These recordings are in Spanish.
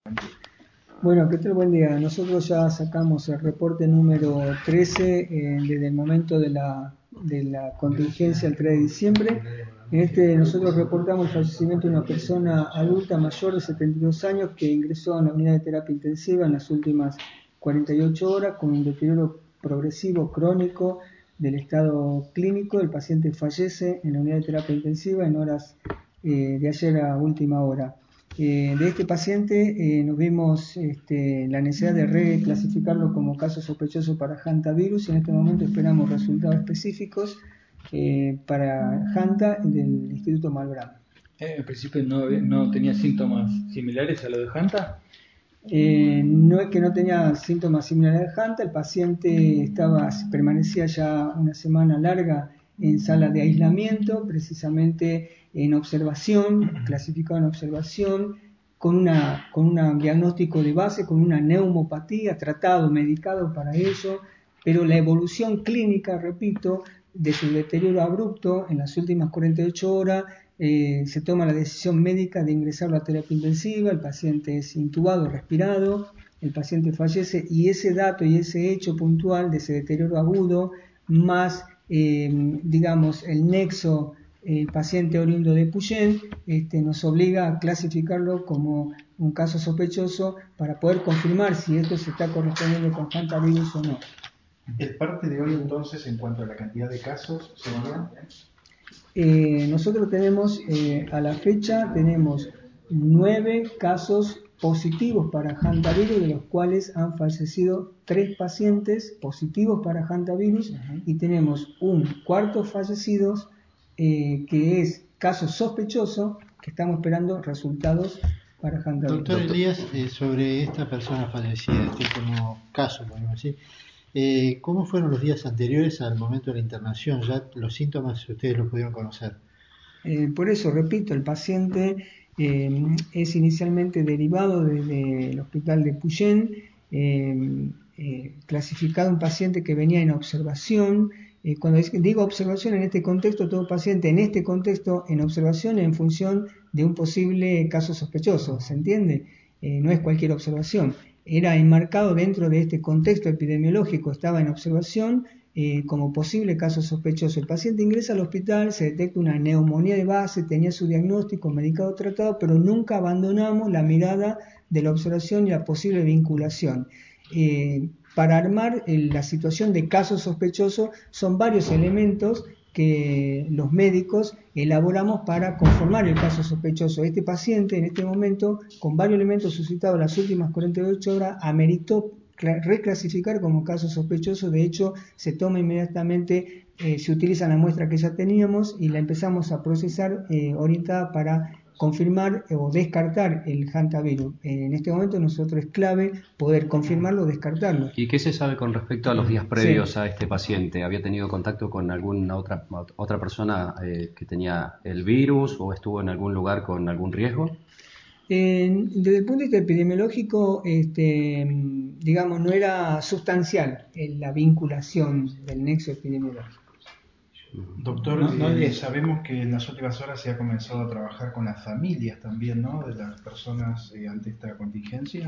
Bueno, ¿qué tal? Buen día. Nosotros ya sacamos el reporte número 13 desde el momento de la contingencia el 3 de diciembre. En este nosotros reportamos el fallecimiento de una persona adulta mayor de 72 años que ingresó a la unidad de terapia intensiva en las últimas 48 horas con un deterioro progresivo crónico del estado clínico. El paciente fallece en la unidad de terapia intensiva en horas de ayer a última hora. De este paciente nos vimos la necesidad de reclasificarlo como caso sospechoso para hantavirus y en este momento esperamos resultados específicos para Hanta del Instituto Malbrán. ¿En principio no tenía síntomas similares a lo de Hanta? No es que no tenía síntomas similares a Hanta, el paciente permanecía ya una semana larga en sala de aislamiento, precisamente en observación, clasificado en observación, con un diagnóstico de base, con una neumopatía, tratado, medicado para ello, pero la evolución clínica, repito, de su deterioro abrupto en las últimas 48 horas, se toma la decisión médica de ingresarlo a terapia intensiva, el paciente es intubado, respirado, el paciente fallece y ese dato y ese hecho puntual de ese deterioro agudo, más el nexo paciente oriundo de Puyén, nos obliga a clasificarlo como un caso sospechoso para poder confirmar si esto se está correspondiendo con hantavirus o no. El parte de hoy entonces en cuanto a la cantidad de casos sería... Nosotros tenemos a la fecha tenemos 9 casos positivos para hantavirus, de los cuales han fallecido 3 pacientes positivos para hantavirus y tenemos un cuarto fallecido que es caso sospechoso, que estamos esperando resultados para hantavirus. Doctor Elías, sobre esta persona fallecida, este como caso, podemos decir, ¿cómo fueron los días anteriores al momento de la internación? ¿Ya los síntomas ustedes los pudieron conocer? Por eso, repito, el paciente es inicialmente derivado desde el hospital de Puyén, clasificado un paciente que venía en observación. Cuando digo observación en este contexto, todo paciente en este contexto en observación en función de un posible caso sospechoso, ¿se entiende? No es cualquier observación. Era enmarcado dentro de este contexto epidemiológico, estaba en observación como posible caso sospechoso. El paciente ingresa al hospital, se detecta una neumonía de base, tenía su diagnóstico, medicado, tratado, pero nunca abandonamos la mirada de la observación y la posible vinculación. Para armar la situación de caso sospechoso son varios elementos que los médicos elaboramos para conformar el caso sospechoso. Este paciente en este momento, con varios elementos suscitados en las últimas 48 horas, ameritó reclasificar como caso sospechoso. De hecho, se toma inmediatamente, se utiliza la muestra que ya teníamos y la empezamos a procesar orientada para confirmar o descartar el hantavirus. En este momento nosotros es clave poder confirmarlo o descartarlo. ¿Y qué se sabe con respecto a los días previos a este paciente? ¿Había tenido contacto con alguna otra persona que tenía el virus o estuvo en algún lugar con algún riesgo? Desde el punto de vista epidemiológico, no era sustancial la vinculación del nexo epidemiológico. Doctor, sabemos que en las últimas horas se ha comenzado a trabajar con las familias también, ¿no?, de las personas ante esta contingencia.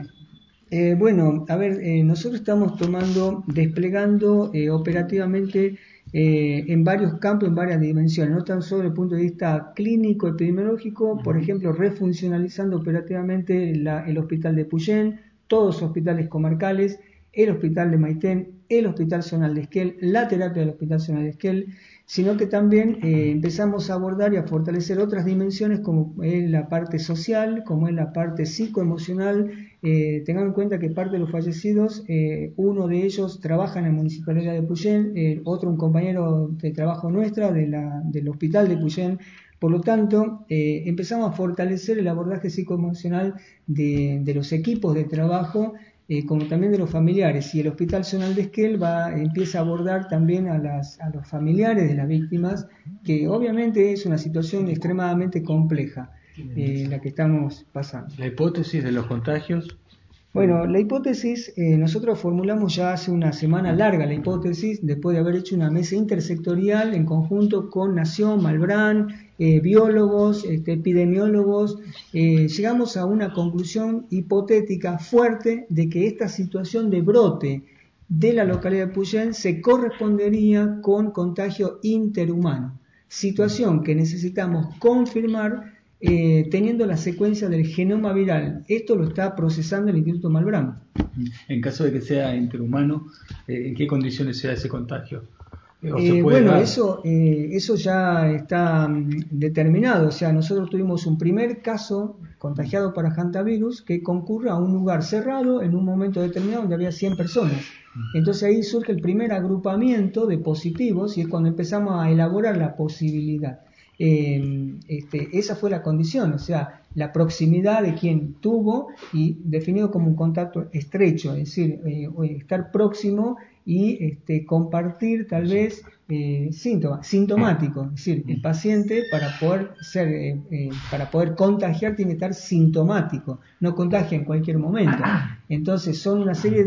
Nosotros estamos desplegando operativamente en varios campos, en varias dimensiones, no tan solo desde el punto de vista clínico, epidemiológico, por ejemplo, refuncionalizando operativamente el hospital de Puyén, todos los hospitales comarcales, el hospital de Maitén, el hospital zonal de Esquel, la terapia del hospital zonal de Esquel, sino que también empezamos a abordar y a fortalecer otras dimensiones como es la parte social, como es la parte psicoemocional. Tengan en cuenta que parte de los fallecidos, uno de ellos trabaja en la Municipalidad de Puyén, otro un compañero de trabajo nuestra del hospital de Puyén. Por lo tanto, empezamos a fortalecer el abordaje psicoemocional de los equipos de trabajo, como también de los familiares, y el Hospital Zonal de Esquel empieza a abordar también a los familiares de las víctimas, que obviamente es una situación extremadamente compleja la que estamos pasando. ¿La hipótesis de los contagios? Bueno, la hipótesis, nosotros formulamos ya hace una semana larga la hipótesis, después de haber hecho una mesa intersectorial en conjunto con Nación, Malbrán, biólogos, epidemiólogos, llegamos a una conclusión hipotética fuerte de que esta situación de brote de la localidad de Puyén se correspondería con contagio interhumano, situación que necesitamos confirmar teniendo la secuencia del genoma viral. Esto lo está procesando el Instituto Malbrán. En caso de que sea interhumano, ¿en qué condiciones se da ese contagio? Bueno, eso ya está determinado. O sea, nosotros tuvimos un primer caso contagiado para hantavirus que concurre a un lugar cerrado en un momento determinado donde había 100 personas. Entonces ahí surge el primer agrupamiento de positivos y es cuando empezamos a elaborar la posibilidad. Esa fue la condición, o sea, la proximidad de quien tuvo y definido como un contacto estrecho, es decir, estar próximo y compartir tal vez síntomas sintomáticos, es decir, el paciente para poder contagiar tiene que estar sintomático, no contagia en cualquier momento. Entonces son una serie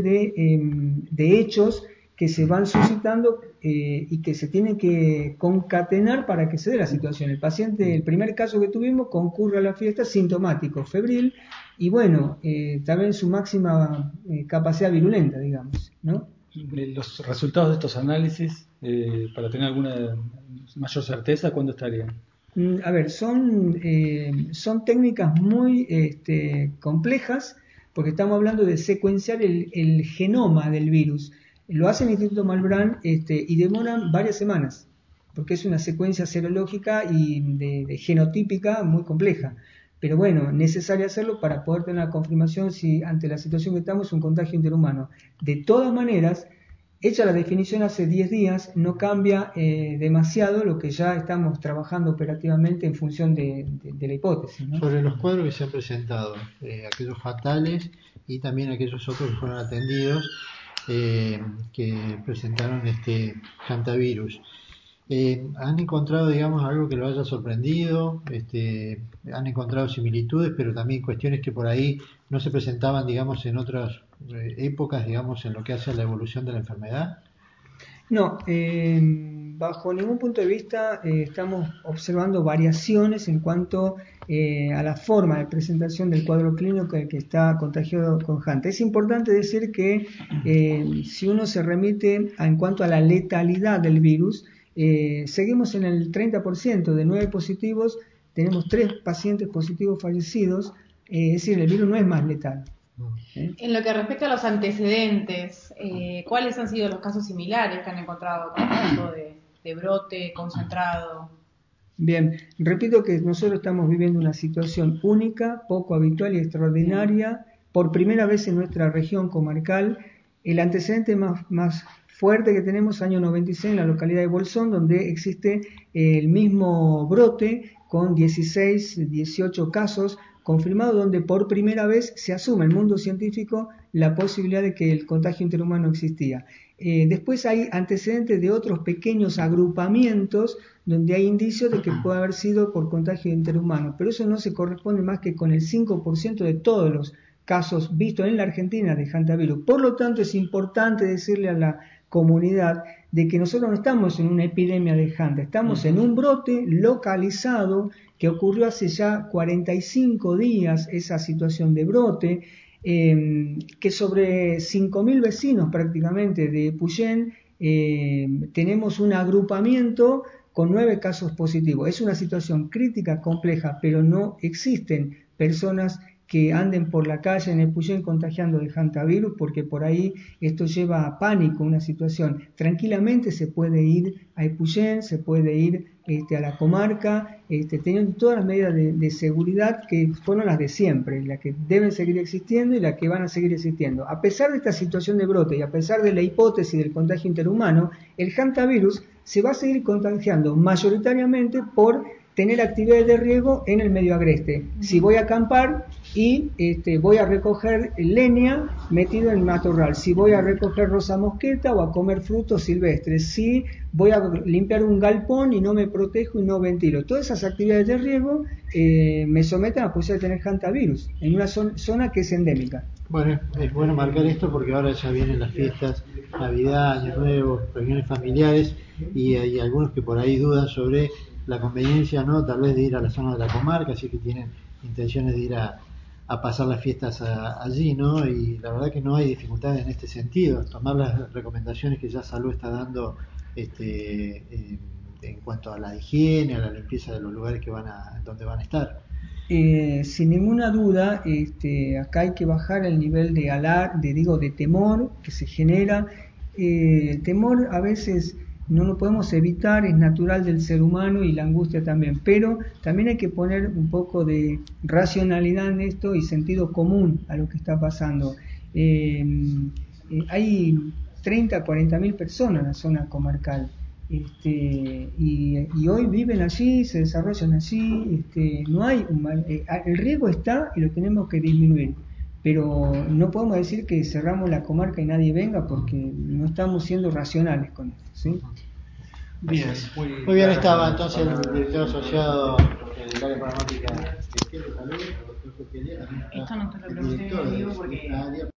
de hechos que se van suscitando y que se tienen que concatenar para que se dé la situación. El paciente, el primer caso que tuvimos, concurre a la fiesta sintomático, febril, y bueno, también su máxima capacidad virulenta, digamos, ¿no? Los resultados de estos análisis, para tener alguna mayor certeza, ¿cuándo estarían? A ver, son técnicas muy complejas, porque estamos hablando de secuenciar el genoma del virus. Lo hace el Instituto Malbrán y demoran varias semanas, porque es una secuencia serológica y de genotípica muy compleja. Pero bueno, necesario hacerlo para poder tener la confirmación si ante la situación que estamos es un contagio interhumano. De todas maneras, hecha la definición hace 10 días, no cambia demasiado lo que ya estamos trabajando operativamente en función de la hipótesis, ¿no? Sobre los cuadros que se han presentado, aquellos fatales y también aquellos otros que fueron atendidos, que presentaron hantavirus. ¿Han encontrado, digamos, algo que lo haya sorprendido? ¿Han encontrado similitudes, pero también cuestiones que por ahí no se presentaban, digamos, en otras épocas, digamos, en lo que hace a la evolución de la enfermedad? No, bajo ningún punto de vista estamos observando variaciones en cuanto a la forma de presentación del cuadro clínico que está contagiado con Hanta. Es importante decir que si uno se remite en cuanto a la letalidad del virus, seguimos en el 30%, de 9 positivos, tenemos 3 pacientes positivos fallecidos, es decir, el virus no es más letal. En lo que respecta a los antecedentes, ¿cuáles han sido los casos similares que han encontrado con el tipo de brote concentrado? Bien, repito que nosotros estamos viviendo una situación única, poco habitual y extraordinaria, por primera vez en nuestra región comarcal. El antecedente más fuerte que tenemos, año 96, en la localidad de Bolsón, donde existe el mismo brote con 16, 18 casos confirmados, donde por primera vez se asume en el mundo científico la posibilidad de que el contagio interhumano existía. Después hay antecedentes de otros pequeños agrupamientos donde hay indicios de que puede haber sido por contagio interhumano, pero eso no se corresponde más que con el 5% de todos los casos vistos en la Argentina de hantavirus. Por lo tanto, es importante decirle a la comunidad de que nosotros no estamos en una epidemia de Hanta, estamos en un brote localizado que ocurrió hace ya 45 días, esa situación de brote, que sobre 5.000 vecinos prácticamente de Puyén tenemos un agrupamiento con 9 casos positivos. Es una situación crítica, compleja, pero no existen personas que anden por la calle en Epuyén contagiando de hantavirus, porque por ahí esto lleva a pánico una situación. Tranquilamente se puede ir a Epuyén, se puede ir a la comarca, teniendo todas las medidas de seguridad que fueron las de siempre, las que deben seguir existiendo y las que van a seguir existiendo. A pesar de esta situación de brote y a pesar de la hipótesis del contagio interhumano, el hantavirus se va a seguir contagiando mayoritariamente por tener actividades de riego en el medio agreste. Si voy a acampar y voy a recoger leña metido en matorral, si voy a recoger rosa mosqueta o a comer frutos silvestres, si voy a limpiar un galpón y no me protejo y no ventilo, todas esas actividades de riego me someten a la posibilidad de tener hantavirus en una zona que es endémica. Bueno, es bueno marcar esto porque ahora ya vienen las fiestas, Navidad, Año Nuevo, reuniones familiares, y hay algunos que por ahí dudan sobre la conveniencia, ¿no?, tal vez de ir a la zona de la comarca, así que tienen intenciones de ir a pasar las fiestas allí, ¿no? Y la verdad que no hay dificultades en este sentido, tomar las recomendaciones que ya Salud está dando en cuanto a la higiene, a la limpieza de los lugares donde van a estar. Sin ninguna duda, acá hay que bajar el nivel de temor que se genera. El temor a veces no lo podemos evitar, es natural del ser humano y la angustia también, pero también hay que poner un poco de racionalidad en esto y sentido común a lo que está pasando. Hay 30, 40.000 personas en la zona comarcal. Y hoy viven allí, se desarrollan allí, no hay el riesgo está y lo tenemos que disminuir, pero no podemos decir que cerramos la comarca y nadie venga porque no estamos siendo racionales con esto, ¿sí? Bien, muy bien, estaba entonces el director asociado del área programática de Salud, el doctor Jorge Elías. Esto no te lo pregunté, digo, porque